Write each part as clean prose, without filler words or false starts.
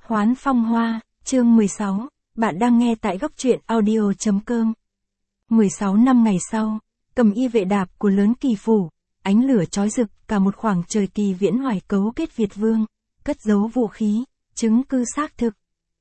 Hoán phong hoa, chương 16, bạn đang nghe tại góc truyện audio.com. 16 năm ngày sau, cầm y vệ đạp của lớn Kỳ phủ, ánh lửa chói rực cả một khoảng trời. Kỳ Viễn Hoài cấu kết Việt Vương, cất giấu vũ khí, chứng cứ xác thực.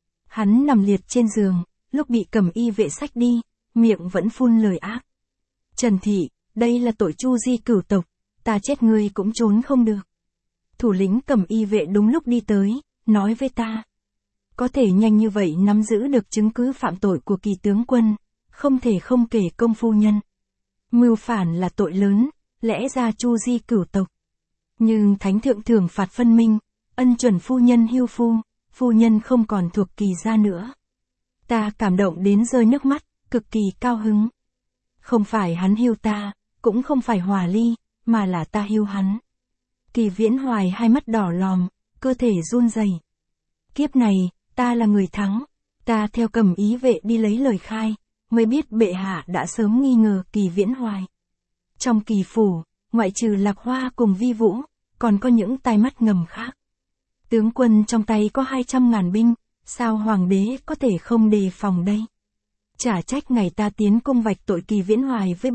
Hắn nằm liệt trên giường, lúc bị cầm y vệ xách đi, miệng vẫn phun lời ác. Trần Thị, đây là tội chu di cửu tộc, ta chết ngươi cũng trốn không được. Thủ lĩnh cầm y vệ đúng lúc đi tới, nói với ta. Có thể nhanh như vậy nắm giữ được chứng cứ phạm tội của Kỳ tướng quân, không thể không kể công phu nhân. Mưu phản là tội lớn, lẽ ra chu di cửu tộc. Nhưng thánh thượng thưởng phạt phân minh, ân chuẩn phu nhân hưu phu nhân không còn thuộc Kỳ gia nữa. Ta cảm động đến rơi nước mắt, cực kỳ cao hứng. Không phải hắn hưu ta, cũng không phải Hòa Ly, mà là ta hưu hắn. Kỳ Viễn Hoài hai mắt đỏ lòm, cơ thể run rẩy. Kiếp này, ta là người thắng. Ta theo cầm ý vệ đi lấy lời khai, mới biết bệ hạ đã sớm nghi ngờ Kỳ Viễn Hoài. Trong Kỳ phủ, ngoại trừ Lạc Hoa cùng Vi Vũ, còn có những tai mắt ngầm khác. Tướng quân trong tay có 200.000 binh, sao hoàng đế có thể không đề phòng đây? Chả trách ngày ta tiến cung vạch tội Kỳ Viễn Hoài với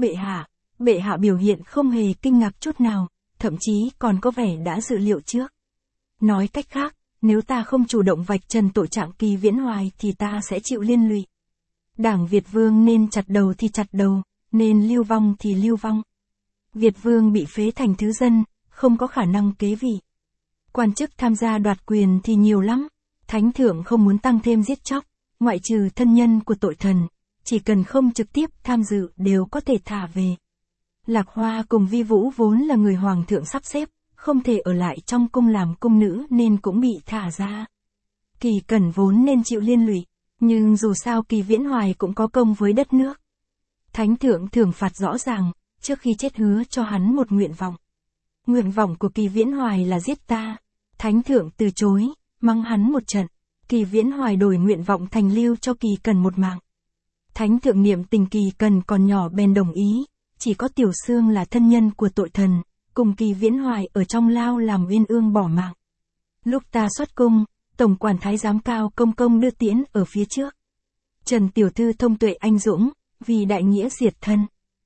bệ hạ biểu hiện không hề kinh ngạc chút nào, thậm chí còn có vẻ đã dự liệu trước. Nói cách khác, nếu ta không chủ động vạch trần tội trạng Kỳ Viễn Hoài thì ta sẽ chịu liên lụy. Đảng Việt Vương nên chặt đầu thì chặt đầu, nên lưu vong thì lưu vong. Việt Vương bị phế thành thứ dân, không có khả năng kế vị. Quan chức tham gia đoạt quyền thì nhiều lắm, thánh thượng không muốn tăng thêm giết chóc, ngoại trừ thân nhân của tội thần, chỉ cần không trực tiếp tham dự đều có thể thả về. Lạc Hoa cùng Vi Vũ vốn là người hoàng thượng sắp xếp, không thể ở lại trong cung làm cung nữ nên cũng bị thả ra. Kỳ Cẩn vốn nên chịu liên lụy, nhưng dù sao Kỳ Viễn Hoài cũng có công với đất nước. Thánh thượng thưởng phạt rõ ràng, trước khi chết hứa cho hắn một nguyện vọng. Nguyện vọng của Kỳ Viễn Hoài là giết ta. Thánh thượng từ chối, mắng hắn một trận. Kỳ Viễn Hoài đổi nguyện vọng thành lưu cho Kỳ Cẩn một mạng. Thánh thượng niệm tình Kỳ Cẩn còn nhỏ bèn đồng ý, chỉ có Tiểu Xương là thân nhân của tội thần, cùng Kỳ Viễn Hoài ở trong lao làm uyên ương bỏ mạng. Lúc ta xuất cung, tổng quản thái giám Cao Công Công đưa tiễn ở phía trước. Trần tiểu thư thông tuệ anh dũng, vì đại nghĩa diệt thân.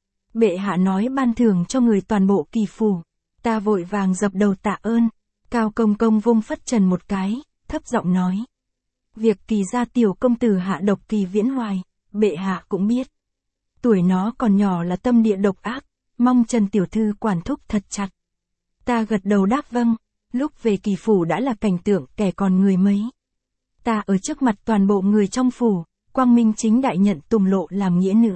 Bệ hạ nói ban thưởng cho người toàn bộ Kỳ phủ, ta vội vàng dập đầu tạ ơn. Cao Công Công vung phất trần một cái, thấp giọng nói. Việc Kỳ gia tiểu công tử hạ độc Kỳ Viễn Hoài, bệ hạ cũng biết. Tuổi nó còn nhỏ là tâm địa độc ác, mong Trần tiểu thư quản thúc thật chặt. Ta gật đầu đáp vâng, lúc về Kỳ phủ đã là cảnh tượng kẻ còn người mấy. Ta ở trước mặt toàn bộ người trong phủ, quang minh chính đại nhận Tùng Lộ làm nghĩa nữ.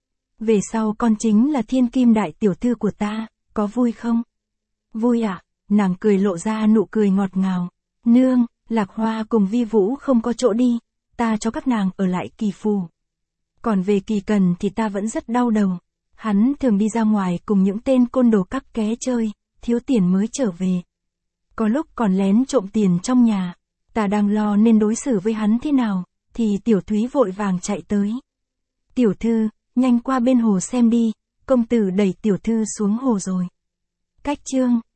Về sau con chính là thiên kim đại tiểu thư của ta, có vui không? Vui ạ. Nàng cười lộ ra nụ cười ngọt ngào. Nương, Lạc Hoa cùng Vi Vũ không có chỗ đi, ta cho các nàng ở lại Kỳ phủ. Còn về Kỳ Cần thì ta vẫn rất đau đầu. Hắn thường đi ra ngoài cùng những tên côn đồ cắp ké chơi, thiếu tiền mới trở về. Có lúc còn lén trộm tiền trong nhà. Ta đang lo nên đối xử với hắn thế nào, thì Tiểu Thúy vội vàng chạy tới. Tiểu thư, nhanh qua bên hồ xem đi, công tử đẩy tiểu thư xuống hồ rồi. Cách chương